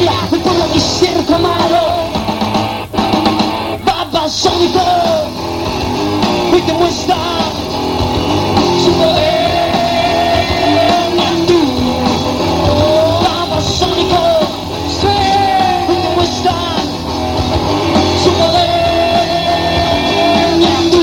feria, el pueblo mi circo malo. Babasónico, hoy te muestra su poder. Tú, Babasónico, hoy te muestra su poder.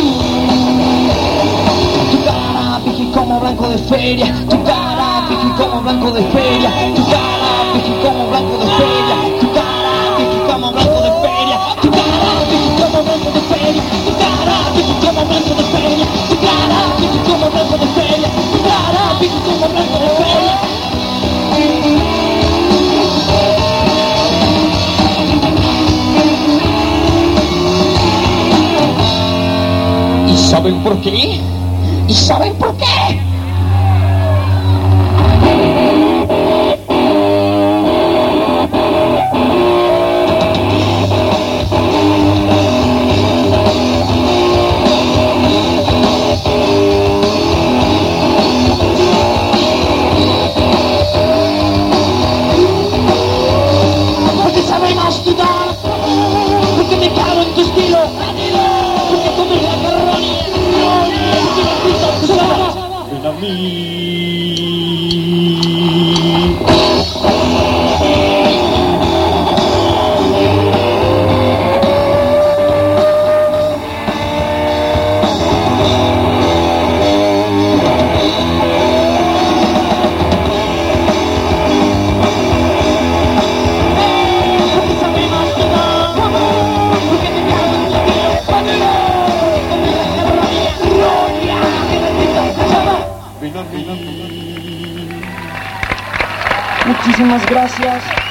Tu cara, Vicky, como blanco de feria. Tu cara, Vicky, como blanco de feria. Tu cara, Vicky, como blanco de feria. Tu cara, Vicky, como blanco de feria. Tu cara, Vicky, como blanco de feria. Tu cara, Vicky, como blanco de feria. Tu cara, Vicky, como blanco de feria. Tu cara, Vicky, como blanco de feria. ¿Y saben por qué? ¿Y saben por qué? Porque sabemos tu tal, porque me cago en tu estilo, porque comes la carroña, porque me quitas tu cara. Ven a mí. Porque sabemos tu tal, porque me cago en tu estilo, porque comes la carroña, que me quitas tu cara. Ven a mí. Muchísimas gracias.